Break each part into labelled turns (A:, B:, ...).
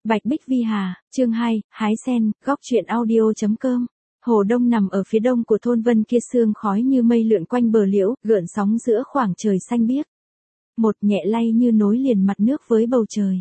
A: Bạch Bích Vi Hà, chương 2, hái sen, góc truyện audio.com. Hồ Đông nằm ở phía đông của thôn Vân kia, sương khói như mây lượn quanh bờ liễu, gợn sóng giữa khoảng trời xanh biếc. Một nhẹ lay như nối liền mặt nước với bầu trời.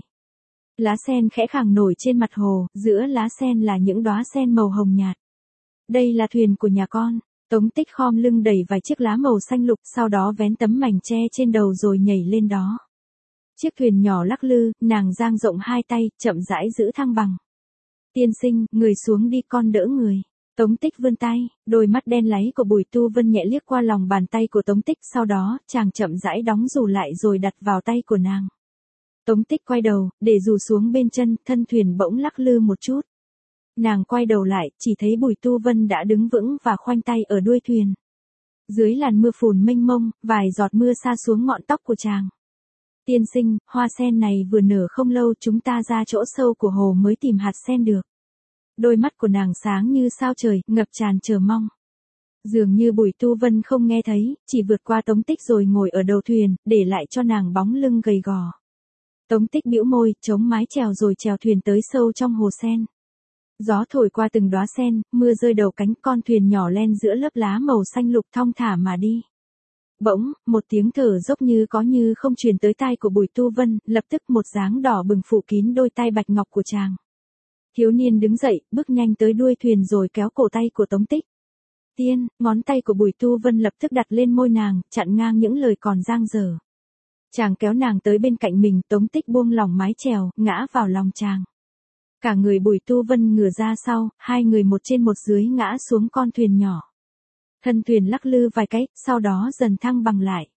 A: Lá sen khẽ khàng nổi trên mặt hồ, giữa lá sen là những đóa sen màu hồng nhạt. Đây là thuyền của nhà con. Tống Tích khom lưng đẩy vài chiếc lá màu xanh lục, sau đó vén tấm mảnh tre trên đầu rồi nhảy lên đó. Chiếc thuyền nhỏ lắc lư, nàng dang rộng hai tay, chậm rãi giữ thăng bằng. Tiên sinh, người xuống đi, con đỡ người. Tống Tích vươn tay, đôi mắt đen láy của Bùi Tu Vân nhẹ liếc qua lòng bàn tay của Tống Tích, sau đó, chàng chậm rãi đóng dù lại rồi đặt vào tay của nàng. Tống Tích quay đầu, để dù xuống bên chân, thân thuyền bỗng lắc lư một chút. Nàng quay đầu lại, chỉ thấy Bùi Tu Vân đã đứng vững và khoanh tay ở đuôi thuyền. Dưới làn mưa phùn mênh mông, vài giọt mưa sa xuống ngọn tóc của chàng. Tiên sinh, hoa sen này vừa nở không lâu, chúng ta ra chỗ sâu của hồ mới tìm hạt sen được. Đôi mắt của nàng sáng như sao trời, ngập tràn chờ mong. Dường như Bùi Tu Vân không nghe thấy, chỉ vượt qua Tống Tích rồi ngồi ở đầu thuyền, để lại cho nàng bóng lưng gầy gò. Tống Tích bĩu môi, chống mái chèo rồi chèo thuyền tới sâu trong hồ sen. Gió thổi qua từng đóa sen, mưa rơi đầu cánh, con thuyền nhỏ len giữa lớp lá màu xanh lục thong thả mà đi. Bỗng, một tiếng thở dốc như có như không truyền tới tai của Bùi Tu Vân, lập tức một dáng đỏ bừng phủ kín đôi tai bạch ngọc của chàng. Thiếu niên đứng dậy, bước nhanh tới đuôi thuyền rồi kéo cổ tay của Tống Tích. Tiên, ngón tay của Bùi Tu Vân lập tức đặt lên môi nàng, chặn ngang những lời còn dang dở. Chàng kéo nàng tới bên cạnh mình, Tống Tích buông lỏng mái chèo, ngã vào lòng chàng. Cả người Bùi Tu Vân ngửa ra sau, hai người một trên một dưới ngã xuống con thuyền nhỏ. Thân thuyền lắc lư vài cái, sau đó dần thăng bằng lại.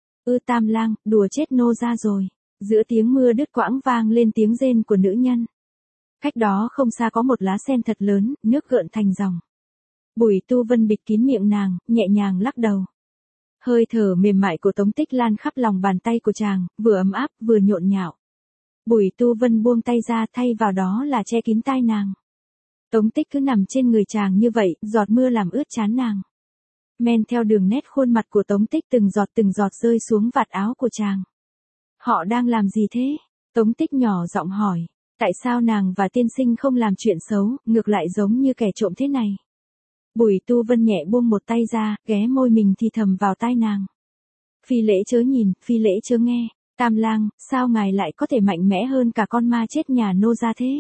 A: Tam lang, đùa chết nô ra rồi. Giữa tiếng mưa đứt quãng vang lên tiếng rên của nữ nhân. Cách đó không xa có một lá sen thật lớn, nước gợn thành dòng. Bùi Tu Vân bịt kín miệng nàng, nhẹ nhàng lắc đầu. Hơi thở mềm mại của Tống Tích lan khắp lòng bàn tay của chàng, vừa ấm áp vừa nhộn nhạo. Bùi Tu Vân buông tay ra, thay vào đó là che kín tai nàng. Tống Tích cứ nằm trên người chàng như vậy, giọt mưa làm ướt trán nàng. Men theo đường nét khuôn mặt của Tống Tích từng giọt rơi xuống vạt áo của chàng. Họ đang làm gì thế? Tống Tích nhỏ giọng hỏi. Tại sao nàng và tiên sinh không làm chuyện xấu, ngược lại giống như kẻ trộm thế này? Bùi Tu Vân nhẹ buông một tay ra, ghé môi mình thì thầm vào tai nàng. Phi lễ chớ nhìn, phi lễ chớ nghe. Tam lang, sao ngài lại có thể mạnh mẽ hơn cả con ma chết nhà nô gia thế?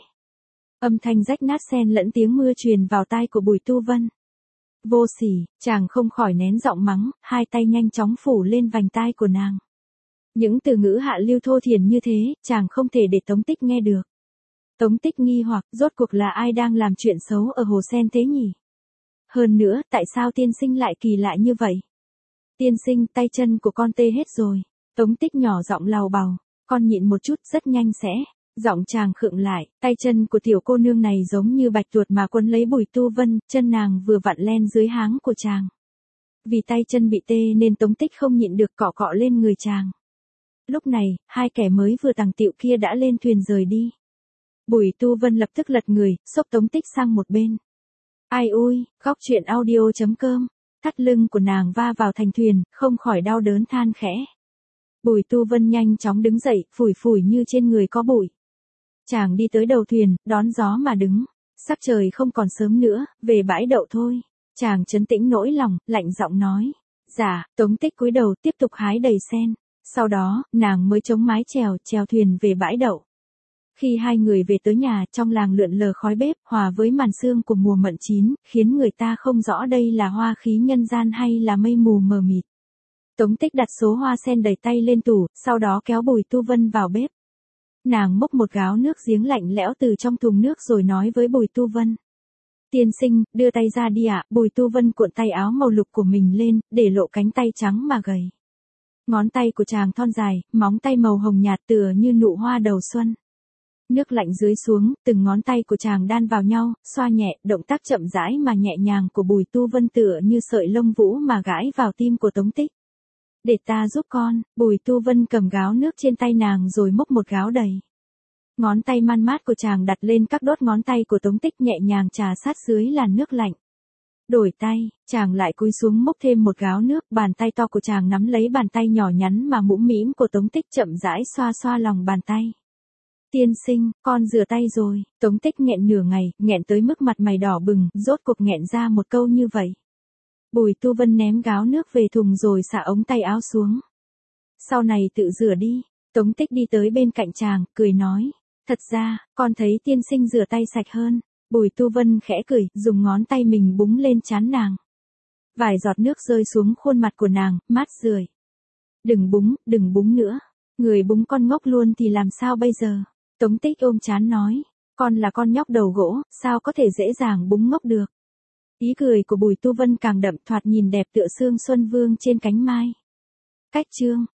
A: Âm thanh rách nát xen lẫn tiếng mưa truyền vào tai của Bùi Tu Vân. Vô sỉ, chàng không khỏi nén giọng mắng, hai tay nhanh chóng phủ lên vành tai của nàng. Những từ ngữ hạ lưu thô thiển như thế, chàng không thể để Tống Tích nghe được. Tống Tích nghi hoặc, rốt cuộc là ai đang làm chuyện xấu ở hồ sen thế nhỉ? Hơn nữa, tại sao tiên sinh lại kỳ lạ như vậy? Tiên sinh, tay chân của con tê hết rồi. Tống Tích nhỏ giọng lào bào, con nhịn một chút, rất nhanh sẽ. Giọng chàng khựng lại, tay chân của tiểu cô nương này giống như bạch tuộc mà quấn lấy Bùi Tu Vân, chân nàng vừa vặn len dưới háng của chàng. Vì tay chân bị tê nên Tống Tích không nhịn được cọ cọ lên người chàng. Lúc này, hai kẻ mới vừa tàng tiệu kia đã lên thuyền rời đi. Bùi Tu Vân lập tức lật người, xốc Tống Tích sang một bên. Ai ui, góc truyện audio.com. Thắt lưng của nàng va vào thành thuyền, không khỏi đau đớn than khẽ. Bùi Tu Vân nhanh chóng đứng dậy, phủi phủi như trên người có bụi. Chàng đi tới đầu thuyền, đón gió mà đứng. Sắc trời không còn sớm nữa, về bãi đậu thôi. Chàng trấn tĩnh nỗi lòng, lạnh giọng nói. Dạ, Tống Tích cúi đầu tiếp tục hái đầy sen. Sau đó, nàng mới chống mái chèo thuyền về bãi đậu. Khi hai người về tới nhà, trong làng lượn lờ khói bếp, hòa với màn sương của mùa mận chín, khiến người ta không rõ đây là hoa khí nhân gian hay là mây mù mờ mịt. Tống Tích đặt số hoa sen đầy tay lên tủ, sau đó kéo Bùi Tu Vân vào bếp. Nàng múc một gáo nước giếng lạnh lẽo từ trong thùng nước rồi nói với Bùi Tu Vân. Tiên sinh, đưa tay ra đi ạ. Bùi Tu Vân cuộn tay áo màu lục của mình lên, để lộ cánh tay trắng mà gầy. Ngón tay của chàng thon dài, móng tay màu hồng nhạt tựa như nụ hoa đầu xuân. Nước lạnh dưới xuống, từng ngón tay của chàng đan vào nhau, xoa nhẹ, động tác chậm rãi mà nhẹ nhàng của Bùi Tu Vân tựa như sợi lông vũ mà gãi vào tim của Tống Tích. Để ta giúp con. Bùi Tu Vân cầm gáo nước trên tay nàng rồi múc một gáo đầy. Ngón tay man mát của chàng đặt lên các đốt ngón tay của Tống Tích, nhẹ nhàng trà sát dưới làn nước lạnh. Đổi tay, chàng lại cúi xuống múc thêm một gáo nước, bàn tay to của chàng nắm lấy bàn tay nhỏ nhắn mà mũm mĩm của Tống Tích, chậm rãi xoa xoa lòng bàn tay. Tiên sinh, con rửa tay rồi. Tống Tích nghẹn nửa ngày, nghẹn tới mức mặt mày đỏ bừng, rốt cuộc nghẹn ra một câu như vậy. Bùi Tu Vân ném gáo nước về thùng rồi xả ống tay áo xuống. Sau này tự rửa đi. Tống Tích đi tới bên cạnh chàng, cười nói. Thật ra, con thấy tiên sinh rửa tay sạch hơn. Bùi Tu Vân khẽ cười, dùng ngón tay mình búng lên trán nàng. Vài giọt nước rơi xuống khuôn mặt của nàng, mát rượi. Đừng búng nữa. Người búng con ngốc luôn thì làm sao bây giờ? Tống Tích ôm trán nói. Con là con nhóc đầu gỗ, sao có thể dễ dàng búng ngốc được? Ý cười của Bùi Tu Vân càng đậm, thoạt nhìn đẹp tựa sương xuân vương trên cánh mai. Cách chương